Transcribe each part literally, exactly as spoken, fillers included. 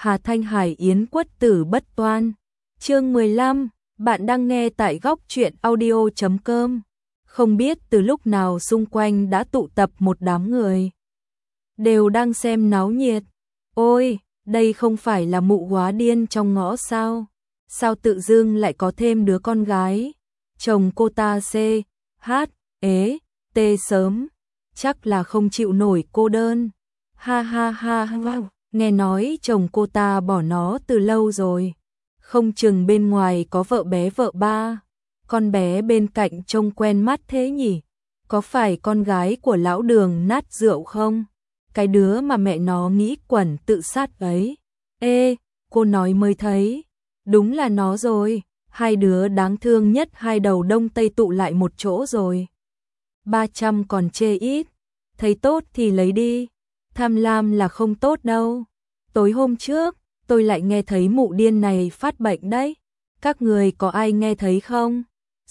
Hà Thanh Hải Yến quất tử bất toan. Chương mười lăm, bạn đang nghe tại góc truyện audio chấm com. Không biết từ lúc nào xung quanh đã tụ tập một đám người. Đều đang xem náo nhiệt. Ôi, đây không phải là mụ hóa điên trong ngõ sao? Sao tự dưng lại có thêm đứa con gái? Chồng cô ta C, H, ế, T sớm. Chắc là không chịu nổi cô đơn. Ha ha ha ha. Nghe nói chồng cô ta bỏ nó từ lâu rồi. Không chừng bên ngoài có vợ bé vợ ba. Con bé bên cạnh trông quen mắt thế nhỉ? Có phải con gái của lão Đường nát rượu không? Cái đứa mà mẹ nó nghĩ quẩn tự sát ấy. Ê, cô nói mới thấy. Đúng là nó rồi. Hai đứa đáng thương nhất hai đầu đông tây tụ lại một chỗ rồi. Ba trăm còn chê ít. Thấy tốt thì lấy đi. Tham lam là không tốt đâu. Tối hôm trước, tôi lại nghe thấy mụ điên này phát bệnh đấy. Các người có ai nghe thấy không?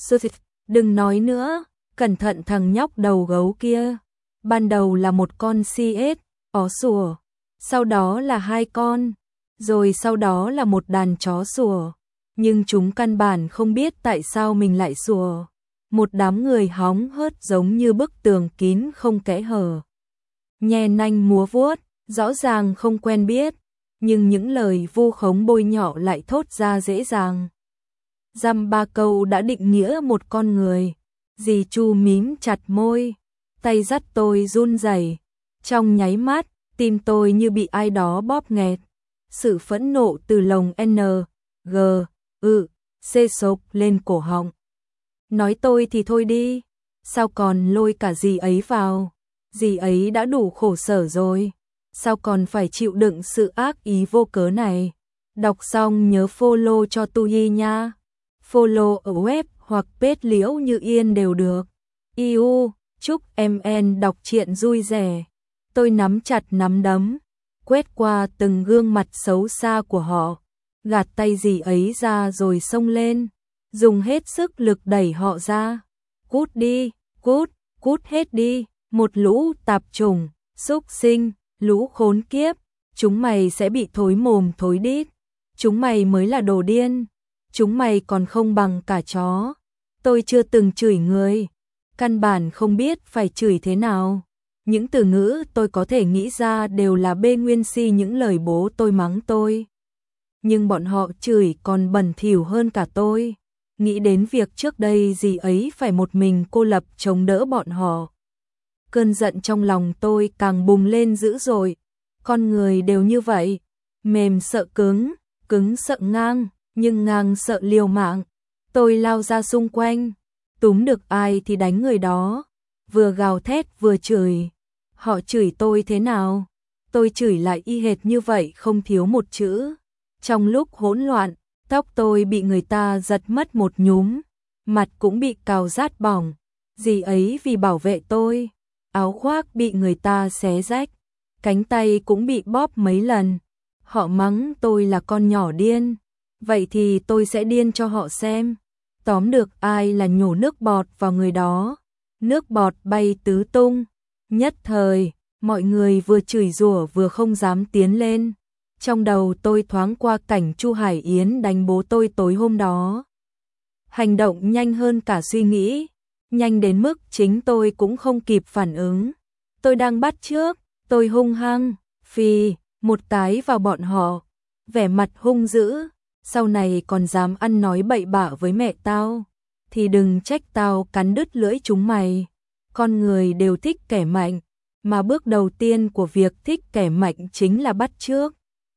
Đừng nói nữa, cẩn thận thằng nhóc đầu gấu kia. Ban đầu là một con xê ét, ó sủa. Sau đó là hai con. Rồi sau đó là một đàn chó sủa. Nhưng chúng căn bản không biết tại sao mình lại sủa. Một đám người hóng hớt giống như bức tường kín không kẽ hở. Nhe nanh múa vuốt, rõ ràng không quen biết, nhưng những lời vu khống bôi nhọ lại thốt ra dễ dàng. Dăm ba câu đã định nghĩa một con người. Dì Chu mím chặt môi, tay dắt tôi run rẩy. Trong nháy mắt, tim tôi như bị ai đó bóp nghẹt. Sự phẫn nộ từ lồng N, G, ư, C sộc lên cổ họng. Nói tôi thì thôi đi, sao còn lôi cả dì ấy vào? Dì ấy đã đủ khổ sở rồi, sao còn phải chịu đựng sự ác ý vô cớ này? Đọc xong nhớ follow cho Tui nha. Follow ở web hoặc page Liễu Như Yên đều được. Iu, chúc em en đọc truyện vui vẻ. Tôi nắm chặt nắm đấm, quét qua từng gương mặt xấu xa của họ, gạt tay dì ấy ra rồi xông lên, dùng hết sức lực đẩy họ ra. Cút đi, cút, cút hết đi. Một lũ tạp chủng, súc sinh, lũ khốn kiếp, chúng mày sẽ bị thối mồm thối đít, chúng mày mới là đồ điên, chúng mày còn không bằng cả chó. Tôi chưa từng chửi người, căn bản không biết phải chửi thế nào. Những từ ngữ tôi có thể nghĩ ra đều là bê nguyên si những lời bố tôi mắng tôi. Nhưng bọn họ chửi còn bẩn thỉu hơn cả tôi. Nghĩ đến việc trước đây dì ấy phải một mình cô lập chống đỡ bọn họ. Cơn giận trong lòng tôi càng bùng lên dữ dội. Con người đều như vậy, mềm sợ cứng, cứng sợ ngang, nhưng ngang sợ liều mạng. Tôi lao ra xung quanh, túm được ai thì đánh người đó, vừa gào thét vừa chửi. Họ chửi tôi thế nào? Tôi chửi lại y hệt như vậy không thiếu một chữ. Trong lúc hỗn loạn, tóc tôi bị người ta giật mất một nhúm, mặt cũng bị cào rát bỏng. Dì ấy vì bảo vệ tôi, áo khoác bị người ta xé rách, cánh tay cũng bị bóp mấy lần. Họ mắng tôi là con nhỏ điên, vậy thì tôi sẽ điên cho họ xem. Tóm được ai là nhổ nước bọt vào người đó, nước bọt bay tứ tung. Nhất thời, mọi người vừa chửi rủa vừa không dám tiến lên. Trong đầu tôi thoáng qua cảnh Chu Hải Yến đánh bố tôi tối hôm đó. Hành động nhanh hơn cả suy nghĩ, nhanh đến mức chính tôi cũng không kịp phản ứng. Tôi đang bắt chước, tôi hung hăng, phì, một cái vào bọn họ, vẻ mặt hung dữ. Sau này còn dám ăn nói bậy bạ với mẹ tao, thì đừng trách tao cắn đứt lưỡi chúng mày. Con người đều thích kẻ mạnh, mà bước đầu tiên của việc thích kẻ mạnh chính là bắt chước.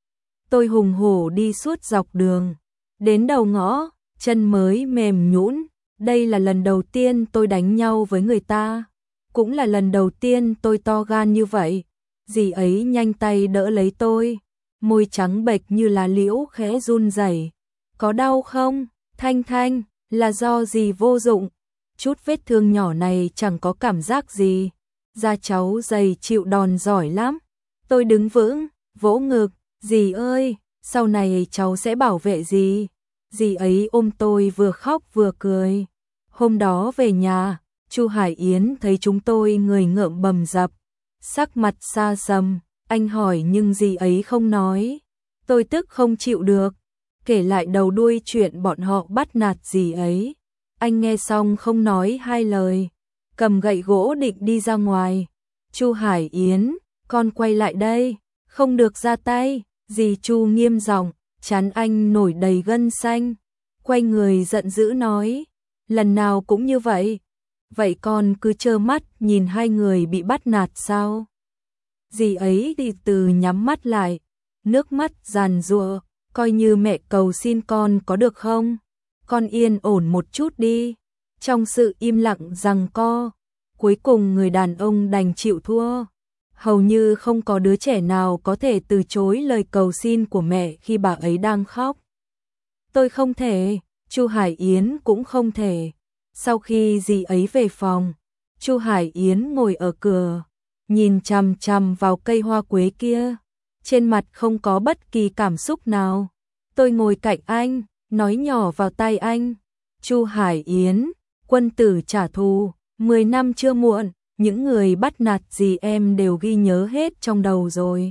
Tôi hùng hổ đi suốt dọc đường, đến đầu ngõ, chân mới mềm nhũn. Đây là lần đầu tiên tôi đánh nhau với người ta, cũng là lần đầu tiên tôi to gan như vậy. Dì ấy nhanh tay đỡ lấy tôi, môi trắng bệch như lá liễu khẽ run rẩy. Có đau không? Thanh Thanh, là do dì vô dụng. Chút vết thương nhỏ này chẳng có cảm giác gì. Da cháu dày chịu đòn giỏi lắm. Tôi đứng vững, vỗ ngực. Dì ơi, sau này cháu sẽ bảo vệ dì. Dì ấy ôm tôi vừa khóc vừa cười. Hôm đó về nhà, Chu Hải Yến thấy chúng tôi người ngợm bầm dập, sắc mặt xa sầm. Anh hỏi nhưng dì ấy không nói. Tôi tức không chịu được, kể lại đầu đuôi chuyện bọn họ bắt nạt gì ấy. Anh nghe xong không nói hai lời, cầm gậy gỗ định đi ra ngoài. Chu Hải Yến, con quay lại đây, không được ra tay. Dì Chu nghiêm giọng, trán anh nổi đầy gân xanh, quay người giận dữ nói, lần nào cũng như vậy. Vậy con cứ trơ mắt nhìn hai người bị bắt nạt sao? Dì ấy thì từ nhắm mắt lại, nước mắt giàn giụa, coi như mẹ cầu xin con có được không? Con yên ổn một chút đi. Trong sự im lặng giằng co, cuối cùng người đàn ông đành chịu thua. Hầu như không có đứa trẻ nào có thể từ chối lời cầu xin của mẹ khi bà ấy đang khóc. Tôi không thể, Chu Hải Yến cũng không thể. Sau khi dì ấy về phòng, Chu Hải Yến ngồi ở cửa, nhìn chằm chằm vào cây hoa quế kia, trên mặt không có bất kỳ cảm xúc nào. Tôi ngồi cạnh anh, nói nhỏ vào tai anh, Chu Hải Yến, quân tử trả thù, mười năm chưa muộn, những người bắt nạt gì em đều ghi nhớ hết trong đầu rồi.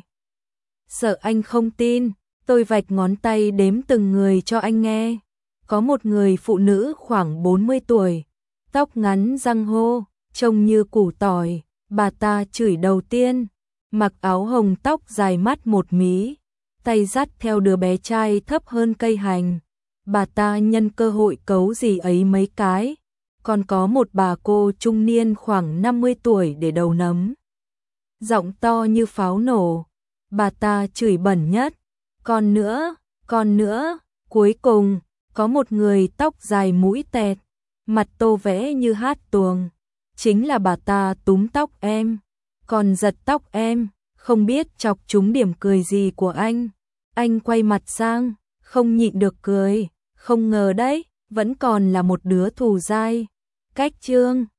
Sợ anh không tin, tôi vạch ngón tay đếm từng người cho anh nghe. Có một người phụ nữ khoảng bốn mươi tuổi, tóc ngắn răng hô, trông như củ tỏi, bà ta chửi đầu tiên, mặc áo hồng tóc dài mắt một mí, tay dắt theo đứa bé trai thấp hơn cây hành. Bà ta nhân cơ hội cấu dì ấy mấy cái. Còn có một bà cô trung niên khoảng năm mươi tuổi để đầu nấm, giọng to như pháo nổ, bà ta chửi bẩn nhất. Còn nữa, còn nữa, cuối cùng, có một người tóc dài mũi tẹt, mặt tô vẽ như hát tuồng, chính là bà ta túm tóc em, còn giật tóc em, không biết chọc trúng điểm cười gì của anh. Anh quay mặt sang, không nhịn được cười, không ngờ đấy, vẫn còn là một đứa thù dai. Cách chương